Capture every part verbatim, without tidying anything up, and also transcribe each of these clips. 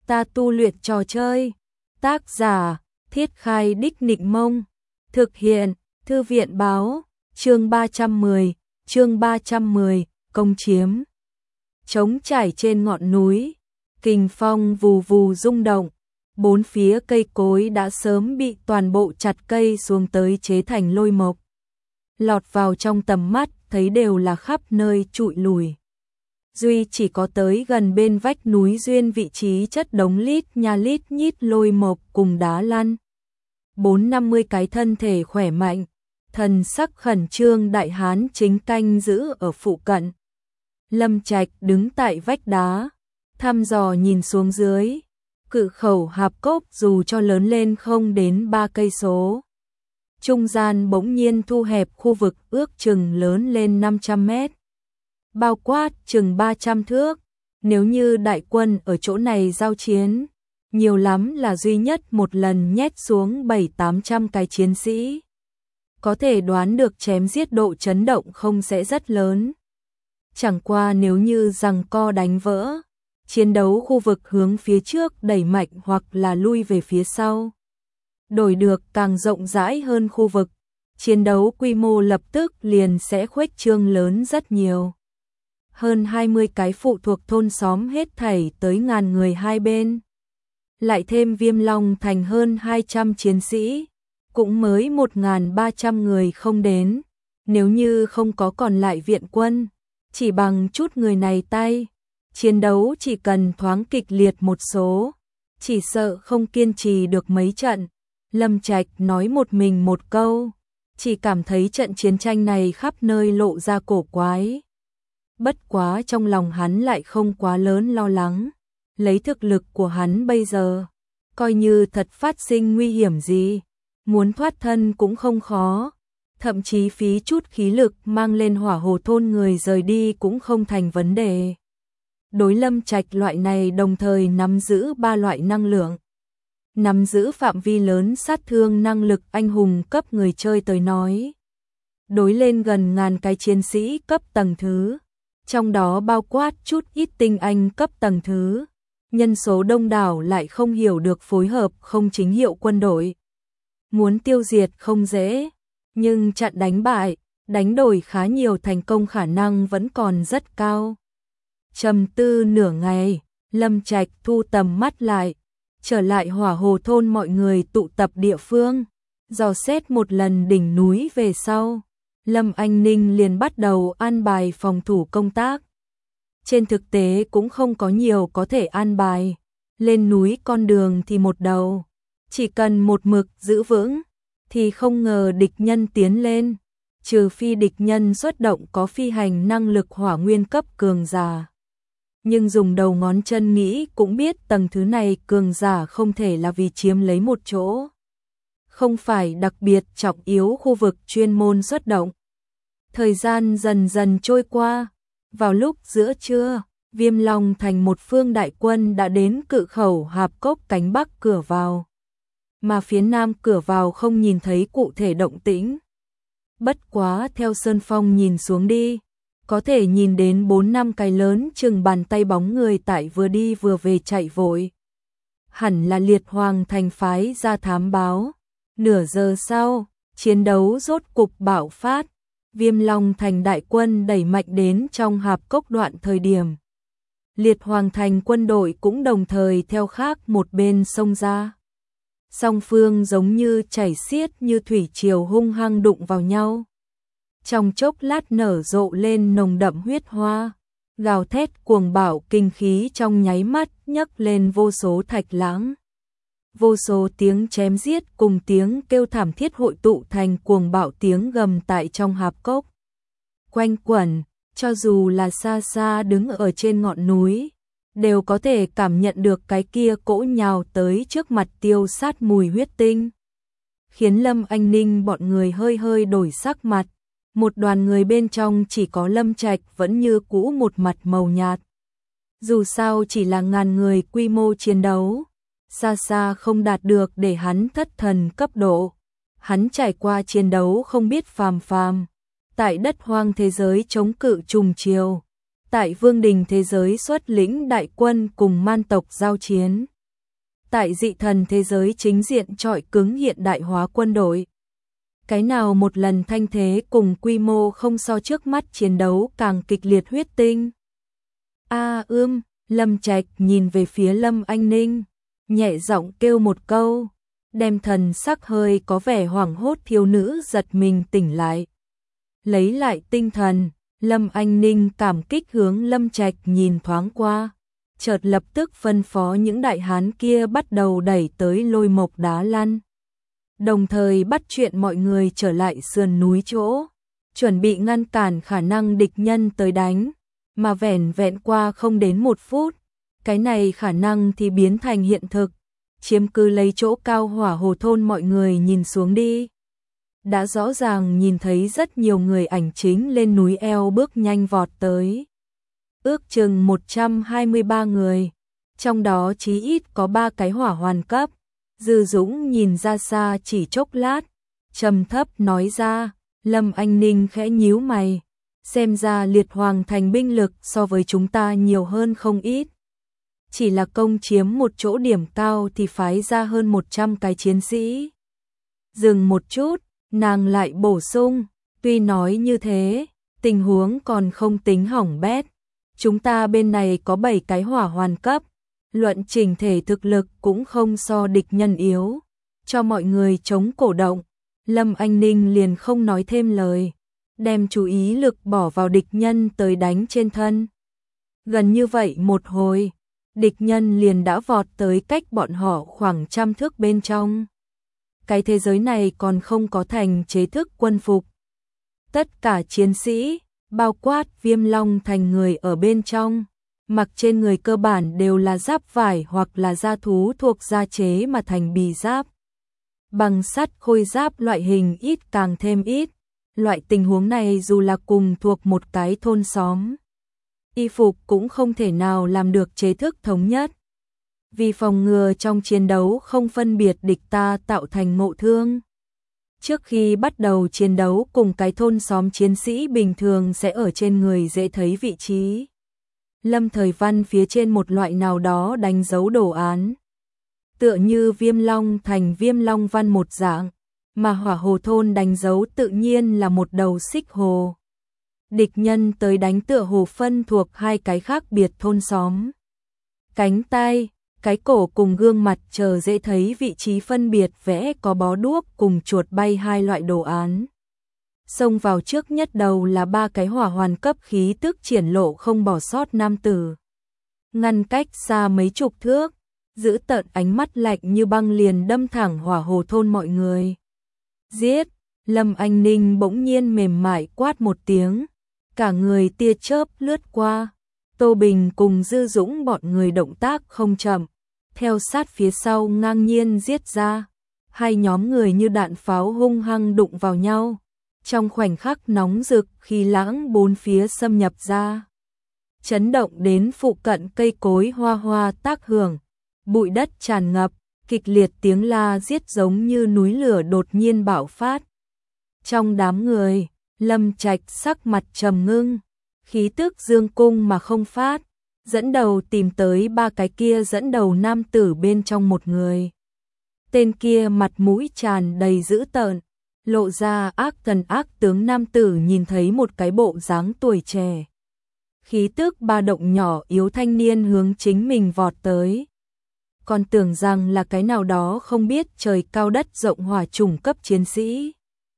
ta tu luyện trò chơi. Tác giả, Thiết Khai Đích Nịnh Mông. Thực hiện, Thư viện Báo. Chương ba trăm mười, chương ba trăm mười, công chiếm. Trống trải trên ngọn núi, kình phong vù vù rung động, bốn phía cây cối đã sớm bị toàn bộ chặt cây xuống tới chế thành lôi mộc. Lọt vào trong tầm mắt, thấy đều là khắp nơi trụi lùi. Duy chỉ có tới gần bên vách núi duyên vị trí chất đống lít nha lít nhít lôi mộc cùng đá lăn. Bốn năm mươi cái thân thể khỏe mạnh, thần sắc khẩn trương đại hán chính canh giữ ở phụ cận. Lâm Trạch đứng tại vách đá, thăm dò nhìn xuống dưới. Cự khẩu hạp cốc dù cho lớn lên không đến ba cây số. Trung gian bỗng nhiên thu hẹp khu vực ước chừng lớn lên năm trăm mét. Bao quát chừng ba trăm thước. Nếu như đại quân ở chỗ này giao chiến, nhiều lắm là duy nhất một lần nhét xuống bảy tám trăm cái chiến sĩ. Có thể đoán được chém giết độ chấn động không sẽ rất lớn. Chẳng qua nếu như giằng co đánh vỡ, chiến đấu khu vực hướng phía trước đẩy mạnh hoặc là lui về phía sau. Đổi được càng rộng rãi hơn khu vực, chiến đấu quy mô lập tức liền sẽ khuếch trương lớn rất nhiều. Hơn hai mươi cái phụ thuộc thôn xóm hết thảy tới ngàn người hai bên. Lại thêm Viêm Long Thành hơn hai trăm chiến sĩ, cũng mới một nghìn ba trăm người không đến. Nếu như không có còn lại viện quân, chỉ bằng chút người này tay, chiến đấu chỉ cần thoáng kịch liệt một số, chỉ sợ không kiên trì được mấy trận. Lâm Trạch nói một mình một câu, chỉ cảm thấy trận chiến tranh này khắp nơi lộ ra cổ quái. Bất quá trong lòng hắn lại không quá lớn lo lắng, lấy thực lực của hắn bây giờ, coi như thật phát sinh nguy hiểm gì, muốn thoát thân cũng không khó, thậm chí phí chút khí lực mang lên hỏa hồ thôn người rời đi cũng không thành vấn đề. Đối Lâm Trạch loại này đồng thời nắm giữ ba loại năng lượng, nắm giữ phạm vi lớn sát thương năng lực anh hùng cấp người chơi tới nói. Đối lên gần ngàn cái chiến sĩ cấp tầng thứ, trong đó bao quát chút ít tinh anh cấp tầng thứ, nhân số đông đảo lại không hiểu được phối hợp không chính hiệu quân đội. Muốn tiêu diệt không dễ, nhưng chặn đánh bại, đánh đổi khá nhiều thành công khả năng vẫn còn rất cao. Trầm tư nửa ngày, Lâm Trạch thu tầm mắt lại, trở lại hỏa hồ thôn mọi người tụ tập địa phương, dò xét một lần đỉnh núi về sau. Lâm Anh Ninh liền bắt đầu an bài phòng thủ công tác. Trên thực tế cũng không có nhiều có thể an bài, lên núi con đường thì một đầu, chỉ cần một mực giữ vững, thì không ngờ địch nhân tiến lên, trừ phi địch nhân xuất động có phi hành năng lực hỏa nguyên cấp cường giả. Nhưng dùng đầu ngón chân nghĩ cũng biết tầng thứ này cường giả không thể là vì chiếm lấy một chỗ. Không phải đặc biệt trọng yếu khu vực chuyên môn xuất động. Thời gian dần dần trôi qua, vào lúc giữa trưa, Viêm Long Thành một phương đại quân đã đến cự khẩu hạp cốc cánh bắc cửa vào. Mà phía nam cửa vào không nhìn thấy cụ thể động tĩnh. Bất quá theo Sơn Phong nhìn xuống đi, có thể nhìn đến bốn năm cái lớn chừng bàn tay bóng người tại vừa đi vừa về chạy vội. Hẳn là Liệt Hoàng Thành phái ra thám báo. Nửa giờ sau, chiến đấu rốt cục bạo phát. Viêm Long Thành đại quân đẩy mạnh đến trong hạp cốc đoạn thời điểm. Liệt Hoàng Thành quân đội cũng đồng thời theo khác một bên sông ra. Song phương giống như chảy xiết như thủy triều hung hăng đụng vào nhau. Trong chốc lát nở rộ lên nồng đậm huyết hoa, gào thét cuồng bạo kinh khí trong nháy mắt nhấc lên vô số thạch lãng. Vô số tiếng chém giết cùng tiếng kêu thảm thiết hội tụ thành cuồng bạo tiếng gầm tại trong hạp cốc. Quanh quẩn, cho dù là xa xa đứng ở trên ngọn núi, đều có thể cảm nhận được cái kia cỗ nhào tới trước mặt tiêu sát mùi huyết tinh. Khiến Lâm Anh Ninh bọn người hơi hơi đổi sắc mặt, một đoàn người bên trong chỉ có Lâm Trạch vẫn như cũ một mặt màu nhạt. Dù sao chỉ là ngàn người quy mô chiến đấu, xa xa không đạt được để hắn thất thần cấp độ. Hắn trải qua chiến đấu không biết phàm phàm, tại đất hoang thế giới chống cự trùng triều, tại vương đình thế giới xuất lĩnh đại quân cùng man tộc giao chiến. tại dị thần thế giới chính diện chọi cứng hiện đại hóa quân đội. Cái nào một lần thanh thế cùng quy mô không so trước mắt chiến đấu càng kịch liệt huyết tinh. A ưm, Lâm Trạch nhìn về phía Lâm Anh Ninh, nhẹ giọng kêu một câu, đem thần sắc hơi có vẻ hoảng hốt thiếu nữ giật mình tỉnh lại. Lấy lại tinh thần, Lâm Anh Ninh cảm kích hướng Lâm Trạch nhìn thoáng qua, chợt lập tức phân phó những đại hán kia bắt đầu đẩy tới lôi mộc đá lăn. Đồng thời bắt chuyện mọi người trở lại sườn núi chỗ, chuẩn bị ngăn cản khả năng địch nhân tới đánh, mà vẻn vẹn qua không đến một phút, cái này khả năng thì biến thành hiện thực, chiếm cứ lấy chỗ cao hỏa hồ thôn mọi người nhìn xuống đi. Đã rõ ràng nhìn thấy rất nhiều người ảnh chính lên núi eo bước nhanh vọt tới. Ước chừng một trăm hai mươi ba người, trong đó chí ít có ba cái hỏa hoàn cấp. Dư Dũng nhìn ra xa chỉ chốc lát, trầm thấp nói ra, Lâm Anh Ninh khẽ nhíu mày, xem ra liệt hoàng thành binh lực so với chúng ta nhiều hơn không ít. Chỉ là công chiếm một chỗ điểm cao thì phái ra hơn một trăm cái chiến sĩ. Dừng một chút, nàng lại bổ sung, tuy nói như thế, tình huống còn không tính hỏng bét. Chúng ta bên này có bảy cái hỏa hoàn cấp, luận chỉnh thể thực lực cũng không so địch nhân yếu. Cho mọi người chống cổ động, Lâm Anh Ninh liền không nói thêm lời, đem chú ý lực bỏ vào địch nhân tới đánh trên thân. Gần như vậy một hồi, địch nhân liền đã vọt tới cách bọn họ khoảng trăm thước bên trong. Cái thế giới này còn không có thành chế thức quân phục. Tất cả chiến sĩ, bao quát Viêm Long thành người ở bên trong, mặc trên người cơ bản đều là giáp vải hoặc là da thú thuộc da chế mà thành bì giáp. Bằng sắt khôi giáp loại hình ít càng thêm ít. Loại tình huống này dù là cùng thuộc một cái thôn xóm, y phục cũng không thể nào làm được chế thức thống nhất. Vì phòng ngừa trong chiến đấu không phân biệt địch ta tạo thành ngộ thương. Trước khi bắt đầu chiến đấu cùng cái thôn xóm chiến sĩ bình thường sẽ ở trên người dễ thấy vị trí. Lâm Thời Văn phía trên một loại nào đó đánh dấu đồ án. Tựa như Viêm Long thành Viêm Long văn một dạng, mà hỏa hồ thôn đánh dấu tự nhiên là một đầu xích hồ. Địch nhân tới đánh tựa hồ phân thuộc hai cái khác biệt thôn xóm. Cánh tay, cái cổ cùng gương mặt chờ dễ thấy vị trí phân biệt vẽ có bó đuốc cùng chuột bay hai loại đồ án. Xông vào trước nhất đầu là ba cái hỏa hoàn cấp khí tức triển lộ không bỏ sót nam tử. Ngăn cách xa mấy chục thước, giữ tợn ánh mắt lạnh như băng liền đâm thẳng hỏa hồ thôn mọi người. Giết! Lâm Anh Ninh bỗng nhiên mềm mại quát một tiếng, cả người tia chớp lướt qua. Tô Bình cùng Dư Dũng bọn người động tác không chậm, theo sát phía sau ngang nhiên giết ra. Hai nhóm người như đạn pháo hung hăng đụng vào nhau. Trong khoảnh khắc nóng rực khi lãng bốn phía xâm nhập ra, chấn động đến phụ cận cây cối hoa hoa tác hưởng, bụi đất tràn ngập, kịch liệt tiếng la giết giống như núi lửa đột nhiên bạo phát. Trong đám người, Lâm Trạch sắc mặt trầm ngưng, khí tức dương cung mà không phát, dẫn đầu tìm tới ba cái kia dẫn đầu nam tử bên trong một người. Tên kia mặt mũi tràn đầy dữ tợn, lộ ra ác thần ác tướng nam tử nhìn thấy một cái bộ dáng tuổi trẻ. Khí tức ba động nhỏ yếu thanh niên hướng chính mình vọt tới. Còn tưởng rằng là cái nào đó không biết trời cao đất rộng hỏa chủng cấp chiến sĩ.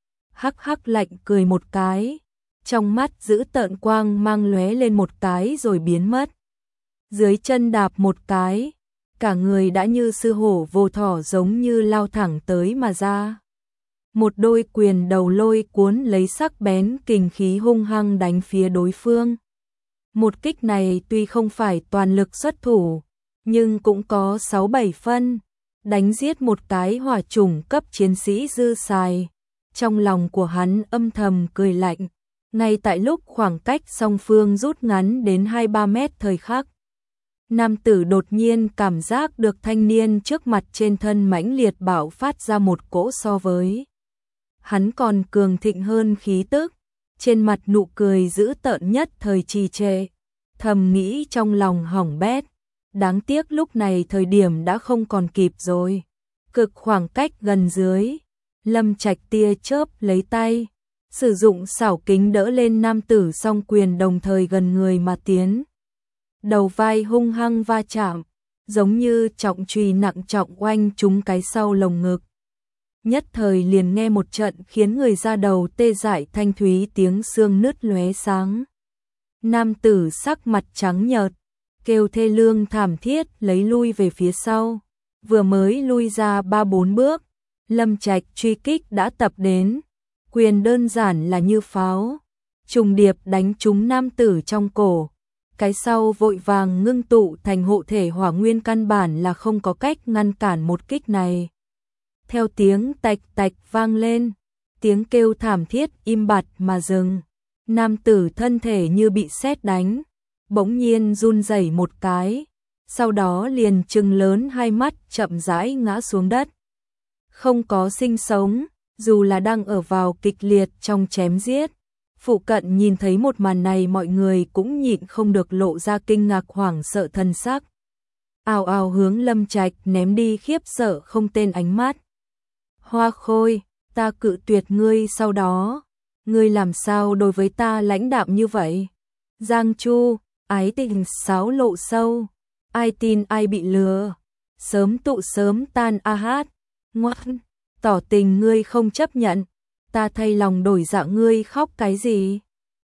Hắc hắc lạnh cười một cái, trong mắt giữ tợn quang mang lóe lên một cái rồi biến mất. Dưới chân đạp một cái, cả người đã như sư hổ vô thỏ giống như lao thẳng tới mà ra. Một đôi quyền đầu lôi cuốn lấy sắc bén kình khí hung hăng đánh phía đối phương. Một kích này tuy không phải toàn lực xuất thủ, nhưng cũng có sáu bảy phân, đánh giết một cái hỏa chủng cấp chiến sĩ dư xài. Trong lòng của hắn âm thầm cười lạnh, ngay tại lúc khoảng cách song phương rút ngắn đến hai ba mét thời khắc. Nam tử đột nhiên cảm giác được thanh niên trước mặt trên thân mãnh liệt bạo phát ra một cỗ so với hắn còn cường thịnh hơn khí tức, trên mặt nụ cười dữ tợn nhất thời trì trệ, thầm nghĩ trong lòng hỏng bét, đáng tiếc lúc này thời điểm đã không còn kịp rồi. Cực khoảng cách gần dưới, Lâm Trạch tia chớp lấy tay, sử dụng xảo kính đỡ lên nam tử song quyền đồng thời gần người mà tiến. Đầu vai hung hăng va chạm, giống như trọng chùy nặng trọng oanh trúng cái sau lồng ngực. Nhất thời liền nghe một trận khiến người ra đầu tê dại thanh thúy tiếng xương nứt lóe sáng. Nam tử sắc mặt trắng nhợt, kêu thê lương thảm thiết lấy lui về phía sau. Vừa mới lui ra ba bốn bước, Lâm Trạch truy kích đã tập đến. Quyền đơn giản là như pháo, trùng điệp đánh trúng nam tử trong cổ. Cái sau vội vàng ngưng tụ thành hộ thể hỏa nguyên, căn bản là không có cách ngăn cản một kích này. Theo tiếng tạch tạch vang lên, tiếng kêu thảm thiết im bặt mà dừng. Nam tử thân thể như bị sét đánh, bỗng nhiên run rẩy một cái, sau đó liền trừng lớn hai mắt chậm rãi ngã xuống đất. Không có sinh sống, dù là đang ở vào kịch liệt trong chém giết. Phụ cận nhìn thấy một màn này mọi người cũng nhịn không được lộ ra kinh ngạc hoảng sợ thần sắc. Ào ào hướng Lâm Trạch ném đi khiếp sợ không tên ánh mắt. Hoa Khôi, ta cự tuyệt ngươi sau đó, ngươi làm sao đối với ta lãnh đạm như vậy? Giang Chu, ái tình sáo lộ sâu, ai tin ai bị lừa, sớm tụ sớm tan a hát, ngoan, tỏ tình ngươi không chấp nhận, ta thay lòng đổi dạ ngươi khóc cái gì?